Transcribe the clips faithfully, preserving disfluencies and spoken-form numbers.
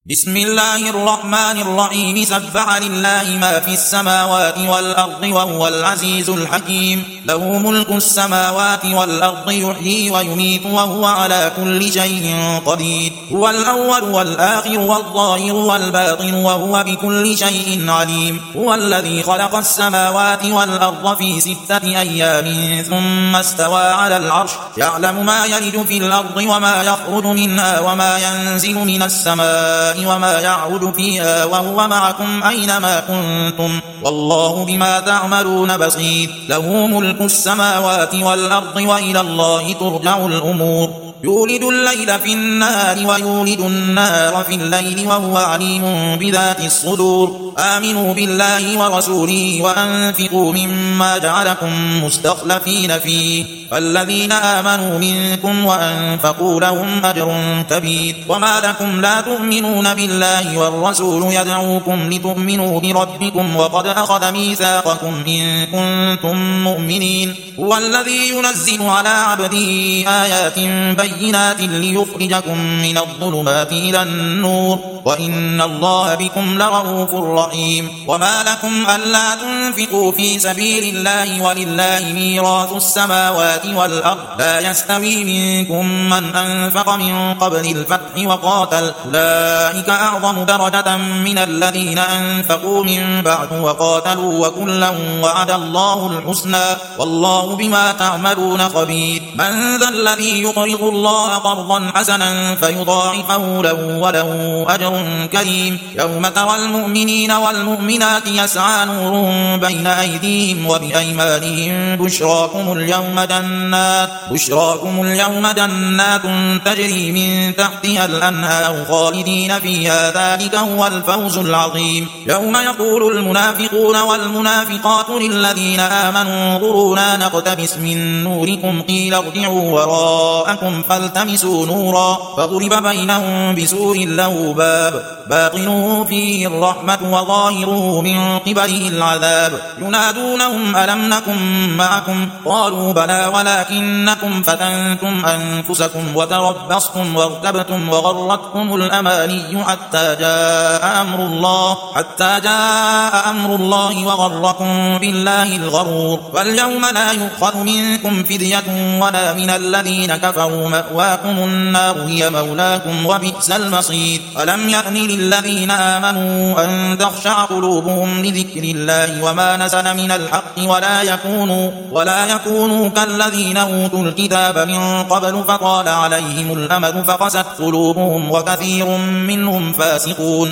بسم الله الرحمن الرحيم سبح لله ما في السماوات والأرض وهو العزيز الحكيم له ملك السماوات والأرض يحيي ويميت وهو على كل شيء قدير هو الأول والآخر والظاهر والباطن وهو بكل شيء عليم هو الذي خلق السماوات والأرض في ستة أيام ثم استوى على العرش يعلم ما يلج في الأرض وما يخرج منها وما ينزل من السماء وما يعرج فيها وهو معكم أينما كنتم والله بما تعملون بصير له ملك السماوات والأرض وإلى الله ترجع الأمور يولد الليل في النهار ويولد النهار في الليل وهو عليم بذات الصدور آمنوا بالله ورسوله وأنفقوا مما جعلكم مستخلفين فيه فالذين آمنوا منكم وأنفقوا لهم أجر كبير وما لكم لا تؤمنون بالله والرسول يدعوكم لتؤمنوا بربكم وقد أخذ ميثاقكم إن كنتم مؤمنين هو الذي ينزل على عبده آيات بينات ليخرجكم من الظلمات إلى النور وإن الله بكم لرؤوف رحيم وما لكم ألا تنفقوا في سبيل الله ولله ميراث السماوات والأرض لا يستوي منكم من أنفق من قبل الفتح وقاتل أولئك أعظم درجة من الذين أنفقوا من بعد وقاتلوا وكلا وعد الله الحسنى والله بما تعملون خبير من ذا الذي يقرض الله قرضا حسنا فيضاعفه له وله أجر كريم يوم ترى المؤمنين والمؤمنات يسعى نورهم بين أيديهم وبأيمانهم بشراكم اليوم جنات بشراكم اليوم جنات تجري من تحتها الأنهار خالدين فيها ذلك هو الفوز العظيم يوم يقول المنافقون والمنافقات للذين آمنوا انظرونا نقتبس من نوركم قيل ارجعوا وراءكم فالتمسوا نورا فضرب بينهم بسور له باب باطنه فيه الرحمة وظاهره من قبله العذاب ينادونهم ألم نكن معكم قالوا بلى ولكنكم فتنتم أنفسكم وتربصتم وارتبتم وغرتكم الأماني حتى جاء أمر الله حتى جاء أمر الله وغركم بالله الغرور فاليوم لا يؤخذ منكم فدية ولا من الذين كفروا مأواكم النار هي مولاكم وبئس المصير ألم يأن للذين آمنوا أن تخشع قلوبهم لذكر الله وما نزل من الحق ولا يكونوا ولا يكونوا كالذين أوتوا الكتاب من قبل فطال عليهم الأمد فقست قلوبهم وكثير منهم فاسقون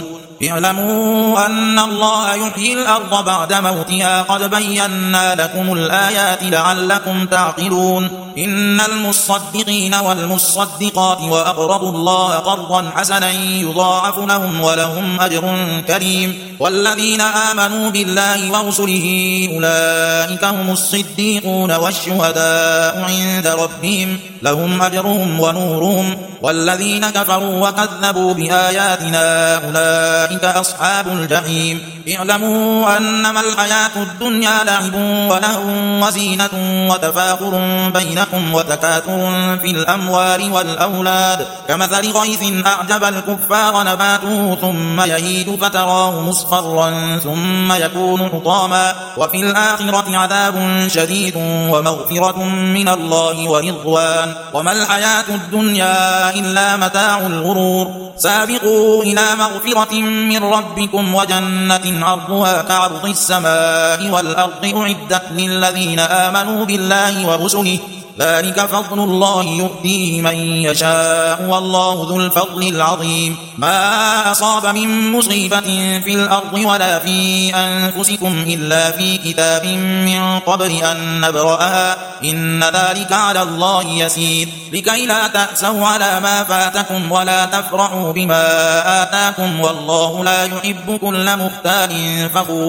اعلموا أن الله يحيي الأرض بعد موتها قد بينا لكم الآيات لعلكم تعقلون إن المصدقين والمصدقات وأقرضوا الله قرضا حسنا يضاعف لهم ولهم أجر كريم والذين آمنوا بالله ورسله أولئك هم الصديقون والشهداء عند ربهم لهم أجرهم ونورهم والذين كفروا وكذبوا بآياتنا أولئك أصحاب الجحيم اعلموا أنما الحياة الدنيا لعب ولهو وزينة وتفاخر بينكم وتكاثر في الأموال والأولاد كمثل غيث أعجب الكفار نباته ثم يهيج فتراه مصفرا ثم يكون حطاما وفي الآخرة عذاب شديد ومغفرة من الله ورضوان وما الحياة الدنيا إلا متاع الغرور سابقوا إلى مغفرة من ربكم وجنة عرضها كعرض السماء والأرض أعدت للذين آمنوا بالله ورسله ذلك فضل الله يؤتيه من يشاء والله ذو الفضل العظيم ما أصاب من مصيبة في الأرض ولا في أنفسكم إلا في كتاب من قبل أن نبرأها إن ذلك على الله يسير لكي لا تأسوا على ما فاتكم ولا تفرحوا بما آتاكم والله لا يحب كل مختال فخور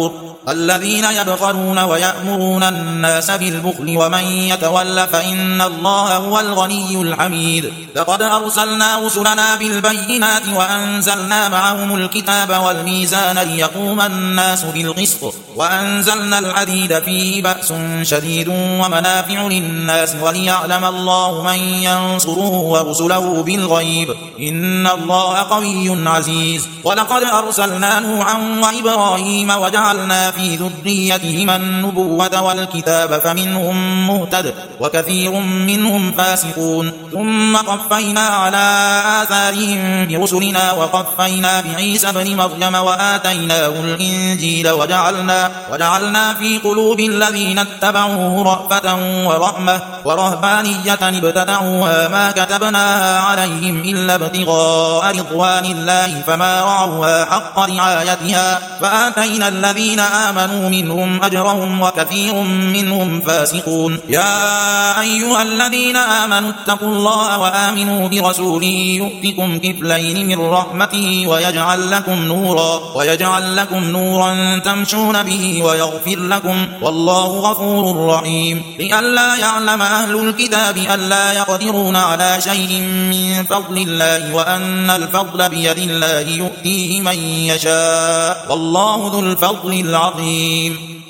الذين يبخلون ويأمرون الناس بالبخل ومن يتول فإن الله هو الغني الحميد. لقد أرسلنا رسلنا بالبينات وأنزلنا معهم الكتاب والميزان ليقوم الناس بالقسط وأنزلنا الحديد فيه بأس شديد ومنافع للناس وليعلم الله من ينصره ورسله بالغيب إن الله قوي عزيز. ولقد أرسلنا نوحا وإبراهيم وجعلنا في ذريتهما النبوة والكتاب فمنهم مهتد وكثير منهم فاسقون. ثم قفينا على آثارهم برسلنا وقفينا بعيسى ابن مريم وآتيناه الإنجيل وجعلنا, وجعلنا في قلوب الذين اتبعوه رأفة ورحمة ورهبانية ابتدعوها ما كتبناها عليهم إلا ابتغاء رضوان الله فما رعوها حق رعايتها فآتينا الذين آمنوا منهم أجرهم وكثير منهم فاسقون. يا أيها الذين آمنوا اتقوا الله وآمنوا برسوله يؤتكم كفلين من رحمته ويجعل لكم نورا ويجعل لكم نورا تمشون به ويغفر لكم والله غفور رحيم. لئلا يعلم أهل الكتاب ألا يقدرون على شيء من فضل الله وأن الفضل بيد الله يؤتيه من يشاء والله ذو الفضل العظيم.